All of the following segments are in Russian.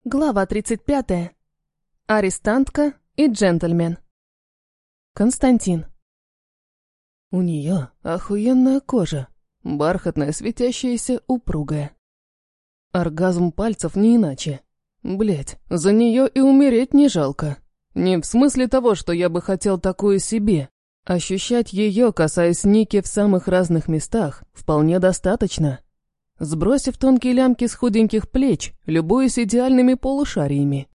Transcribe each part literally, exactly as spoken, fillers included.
Глава тридцать пятая. Арестантка и джентльмен. Константин. У нее охуенная кожа, бархатная, светящаяся, упругая. Оргазм пальцев не иначе. Блять, за нее и умереть не жалко. Не в смысле того, что я бы хотел такую себе. Ощущать ее, касаясь Ники в самых разных местах, вполне достаточно. Сбросив тонкие лямки с худеньких плеч, любуюсь идеальными полушариями.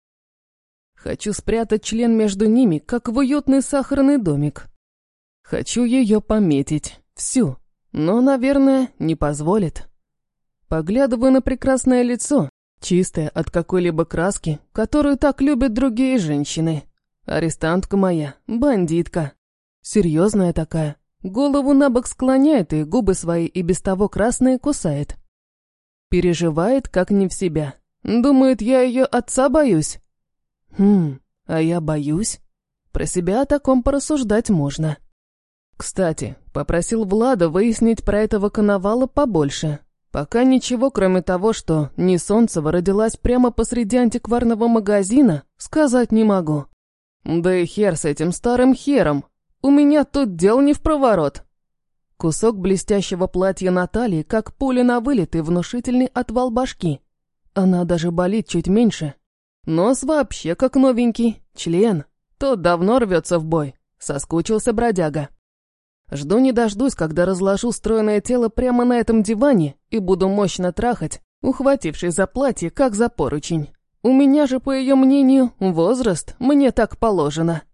Хочу спрятать член между ними, как в уютный сахарный домик. Хочу ее пометить, всю, но, наверное, не позволит. Поглядываю на прекрасное лицо, чистое от какой-либо краски, которую так любят другие женщины. Арестантка моя, бандитка. Серьезная такая, голову набок склоняет и губы свои и без того красные кусает. Переживает, как не в себя. Думает, я ее отца боюсь. Хм, а я боюсь? Про себя о таком порассуждать можно. Кстати, попросил Влада выяснить про этого Коновала побольше. Пока ничего, кроме того, что Несонцева родилась прямо посреди антикварного магазина, сказать не могу. Да и хер с этим старым хером. У меня тут дел не впроворот. Кусок блестящего платья Натальи, как пуля на вылет и внушительный отвал башки. Она даже болит чуть меньше. Нос вообще как новенький. Член. Тот давно рвется в бой. Соскучился бродяга. Жду не дождусь, когда разложу стройное тело прямо на этом диване и буду мощно трахать, ухватившись за платье, как за поручень. У меня же, по ее мнению, возраст, мне так положено.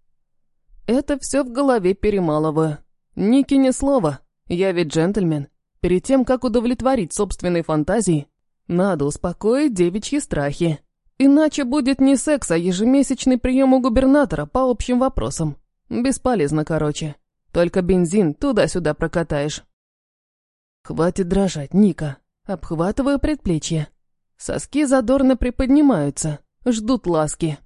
Это все в голове перемалываю. Ники ни слова. Я ведь джентльмен. Перед тем, как удовлетворить собственные фантазии, надо успокоить девичьи страхи. Иначе будет не секс, а ежемесячный прием у губернатора по общим вопросам. Бесполезно, короче. Только бензин туда-сюда прокатаешь. Хватит дрожать, Ника. Обхватываю предплечье. Соски задорно приподнимаются, ждут ласки.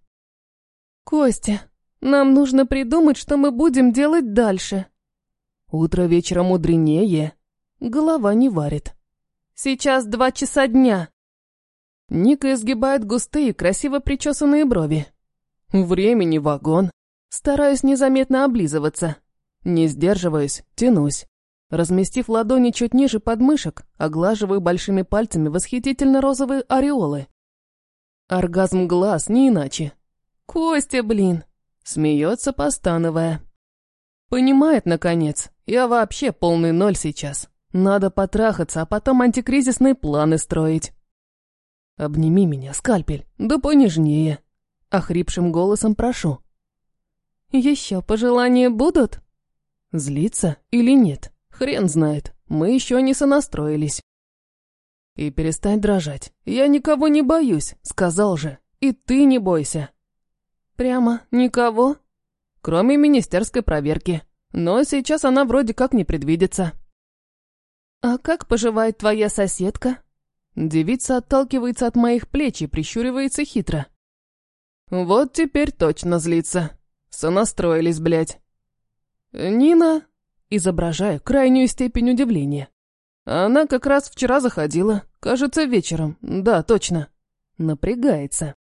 Костя, нам нужно придумать, что мы будем делать дальше. Утро вечера мудренее. Голова не варит. Сейчас два часа дня. Ника изгибает густые, красиво причесанные брови. Времени вагон. Стараюсь незаметно облизываться. Не сдерживаюсь, тянусь. Разместив ладони чуть ниже подмышек, оглаживаю большими пальцами восхитительно розовые ореолы. Оргазм глаз, не иначе. Костя, блин. Смеется, постановая. Понимает, наконец, я вообще полный ноль сейчас. Надо потрахаться, а потом антикризисные планы строить. Обними меня, скальпель, да понежнее. Охрипшим голосом прошу. Еще пожелания будут? Злиться или нет? Хрен знает, мы еще не сонастроились. И перестань дрожать. Я никого не боюсь, сказал же. И ты не бойся. Прямо никого? Кроме министерской проверки. Но сейчас она вроде как не предвидится. А как поживает твоя соседка? Девица отталкивается от моих плеч и прищуривается хитро. Вот теперь точно злится. Сонастроились, блядь. Нина, изображая крайнюю степень удивления. Она как раз вчера заходила, кажется, вечером. Да, точно. Напрягается.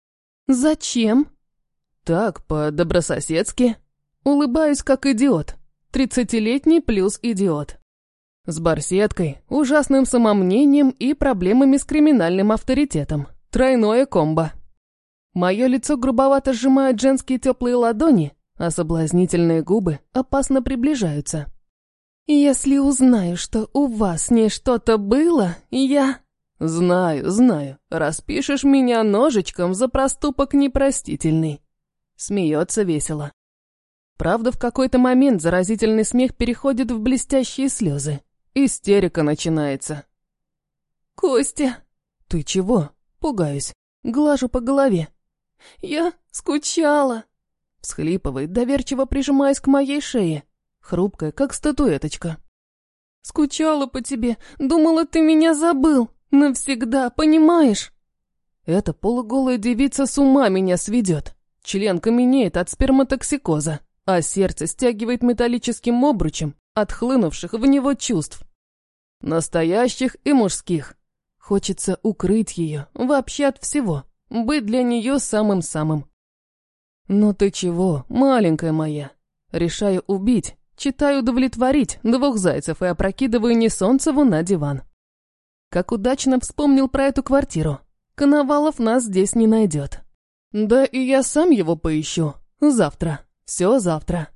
Зачем? Так, по-добрососедски. Улыбаюсь, как идиот. Тридцатилетний плюс идиот. С барсеткой, ужасным самомнением и проблемами с криминальным авторитетом. Тройное комбо. Мое лицо грубовато сжимают женские теплые ладони, а соблазнительные губы опасно приближаются. «Если узнаю, что у вас с ней что-то было, я...» «Знаю, знаю. Распишешь меня ножичком за проступок непростительный». Смеется весело. Правда, в какой-то момент заразительный смех переходит в блестящие слезы. Истерика начинается. «Костя!» «Ты чего?» Пугаюсь. Глажу по голове. «Я скучала!» Всхлипывает, доверчиво прижимаясь к моей шее. Хрупкая, как статуэточка. «Скучала по тебе. Думала, ты меня забыл. Навсегда, понимаешь?» Эта полуголая девица с ума меня сведет. Член каменеет от сперматоксикоза, а сердце стягивает металлическим обручем от хлынувших в него чувств. Настоящих и мужских. Хочется укрыть ее вообще от всего. быть для нее самым-самым. «Ну ты чего, маленькая моя?» Решаю убить, читаю удовлетворить двух зайцев и опрокидываю Несонцеву на диван. Как удачно вспомнил про эту квартиру. Коновалов нас здесь не найдет. Да и я сам его поищу. Завтра. Все завтра.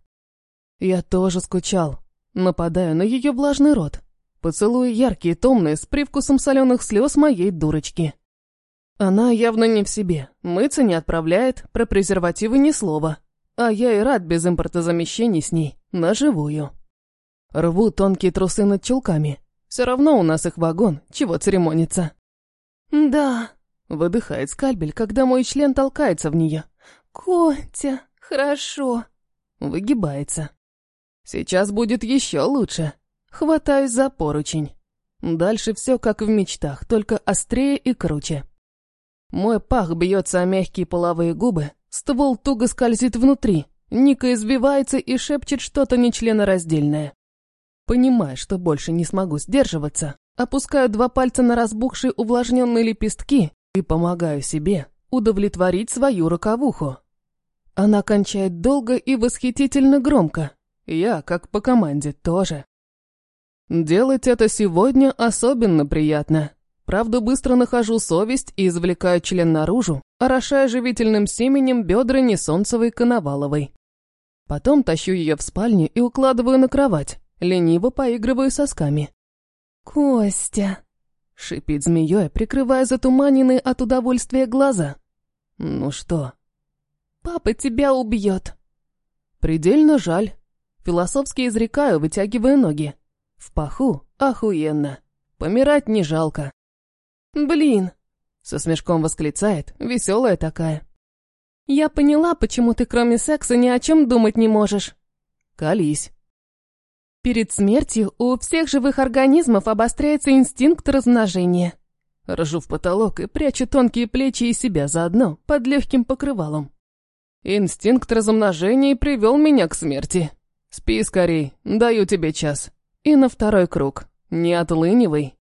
Я тоже скучал. Нападаю на ее влажный рот. Поцелуи яркие, томные, с привкусом соленых слез моей дурочки. Она явно не в себе. Мыться не отправляет, про презервативы ни слова. А я и рад без импортозамещений с ней, наживую. Рву тонкие трусы над чулками. Все равно у нас их вагон, чего церемониться. «Да», — выдыхает скальпель, когда мой член толкается в нее. «Котя, хорошо». Выгибается. Сейчас будет еще лучше. Хватаюсь за поручень. Дальше все как в мечтах, только острее и круче. Мой пах бьется о мягкие половые губы, ствол туго скользит внутри, Ника избивается и шепчет что-то нечленораздельное. Понимая, что больше не смогу сдерживаться, опускаю два пальца на разбухшие увлажненные лепестки и помогаю себе удовлетворить свою роковуху. Она кончает долго и восхитительно громко. Я, как по команде, тоже. Делать это сегодня особенно приятно. Правда, быстро нахожу совесть и извлекаю член наружу, орошая живительным семенем бедра Несонцевой Коноваловой. Потом тащу ее в спальню и укладываю на кровать, лениво поигрываю сосками. «Костя!» — шипит змеей, прикрывая затуманенные от удовольствия глаза. «Ну что?» «Папа тебя убьет!» «Предельно жаль!» Философски изрекаю, вытягивая ноги. В паху охуенно. Помирать не жалко. «Блин!» — со смешком восклицает, веселая такая. «Я поняла, почему ты кроме секса ни о чем думать не можешь». «Колись». «Перед смертью у всех живых организмов обостряется инстинкт размножения». Ржу в потолок и прячу тонкие плечи и себя заодно под легким покрывалом. Инстинкт размножения привел меня к смерти. Спи скорей, даю тебе час. И на второй круг. Не отлынивай.